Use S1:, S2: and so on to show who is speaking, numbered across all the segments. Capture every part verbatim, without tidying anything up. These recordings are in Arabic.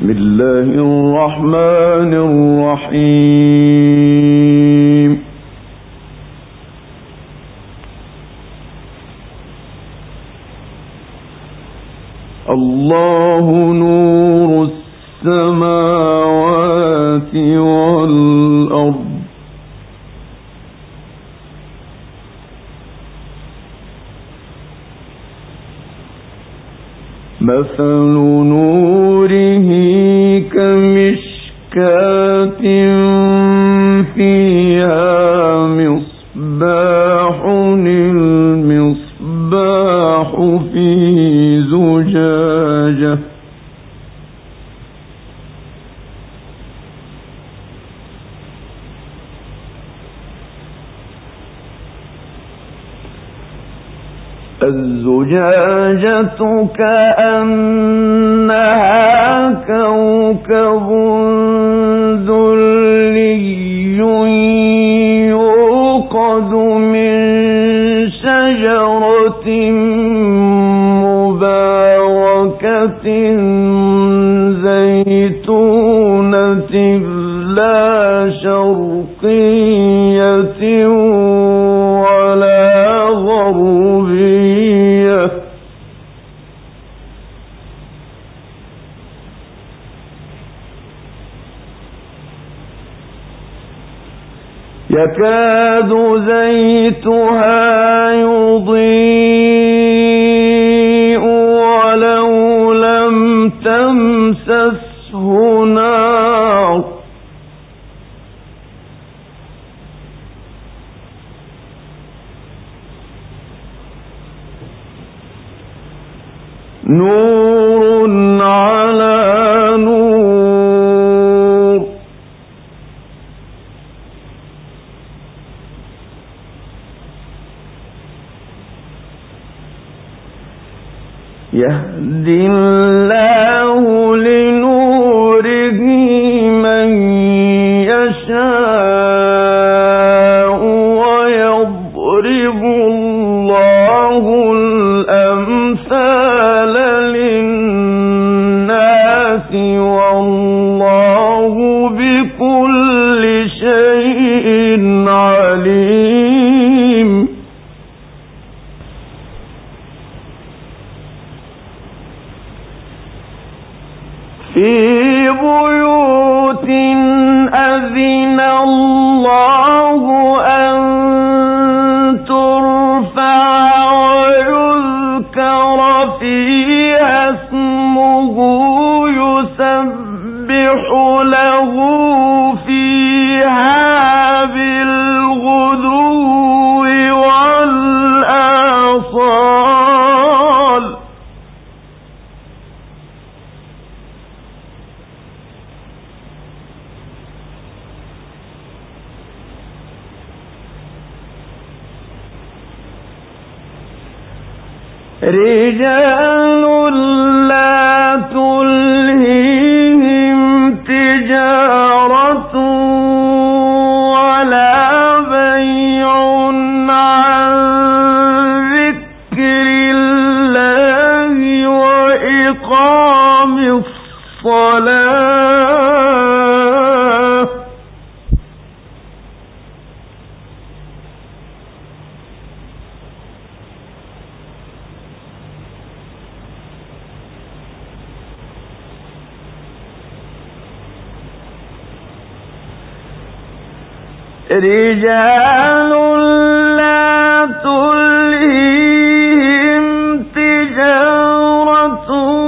S1: بسم الله الرحمن الرحيم. الله نور السماوات والأرض مثل نوره كمشكاة فيها مصباح المصباح في زجاجة الزجاجة كأنها كوكب دري يوقد من شجرة مباركة زيتونة لا شرقية ولا غربية يكاد زيتها يضيء ولو لم تمسسه نار نور على نور يهدي الله لنوره من يشاء ويضرب الله الأمثال للناس والله بكل شيء عليم. في بيوت أذن الله أن ترفع ويذكر فيها اسمه يسبح له فيها بالغدو والآصال رجال لا تلهيهم تجارة ولا بيع عن ذكر الله وإقام الصلاة رجال لا تلهيهم تجارة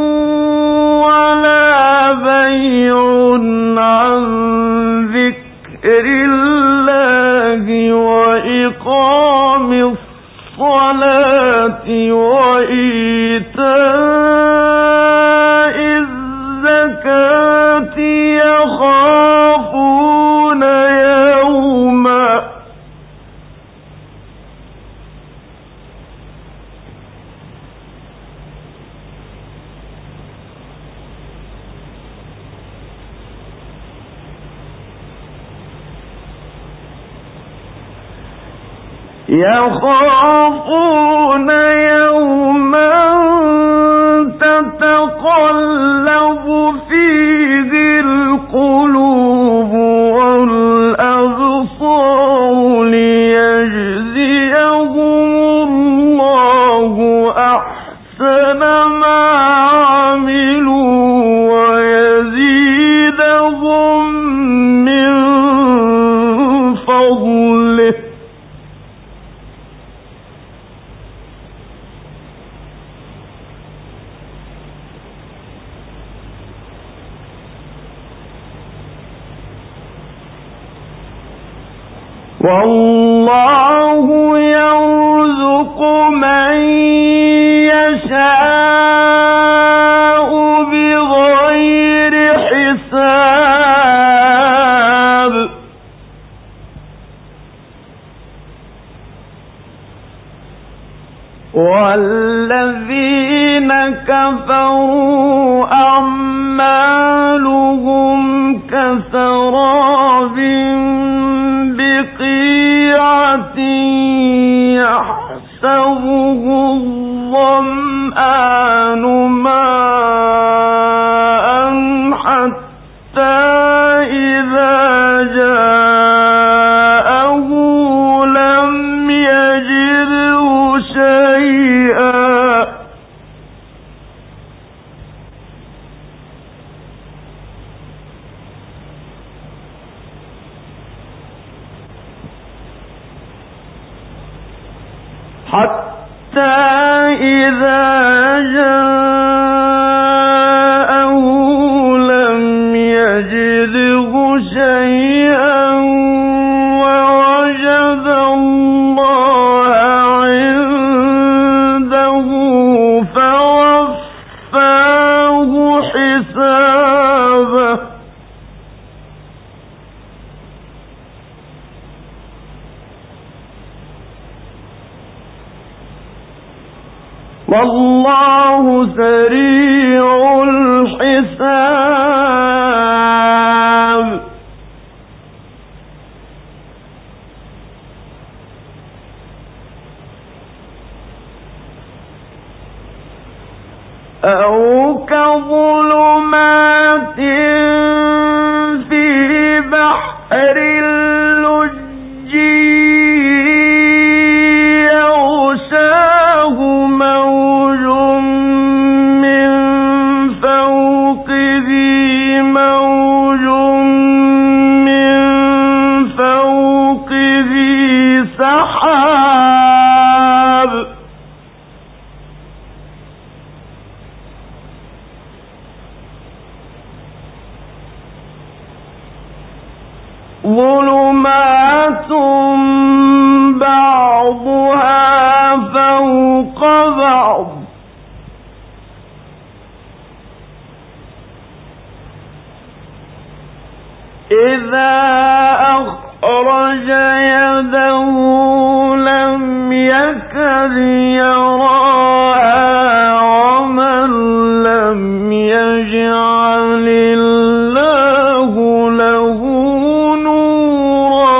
S1: ولا بيع عن ذكر الله وإقام الصلاة وإيتاء الزكاة يخافون يوما يخافون يوما تتقلب فيه أحسن ما عملوا ويزيدهم من فضله والله يرزق من يشاء بغير حساب والذين كفروا أعمالهم كسراب بقيعة يحسبه الظمآن ماء حتى إذا جاءه لم يجده شيئا حتى إذا جاءه لم يجده شيئا ووجد الله عنده فوفاه حسابه والله سريع الحساب أو كظلمات في بحر اللجي يغشاه موج من فوقه موج من فوقه سحاب ظلمات بعضها فوق بعض إذا أخرج يده لم يكد يراها ومن لم يجعل الله له نورا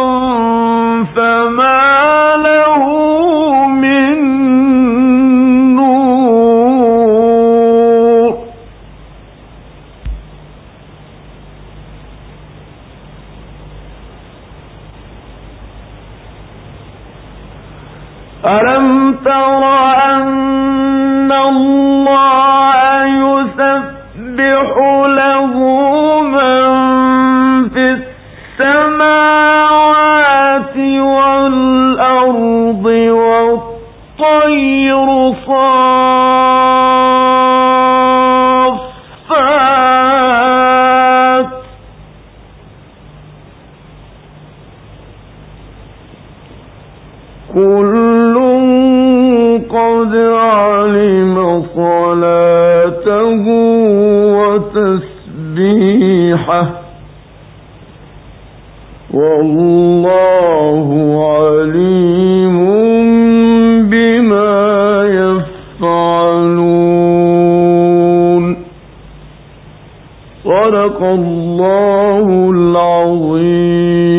S1: فما له من نور ألم تر أن الله يسبح له من في السماوات والأرض والطير صافات كل قد علم صلاته وتسبيحه والله عليم بما يفعلون صدق الله العظيم.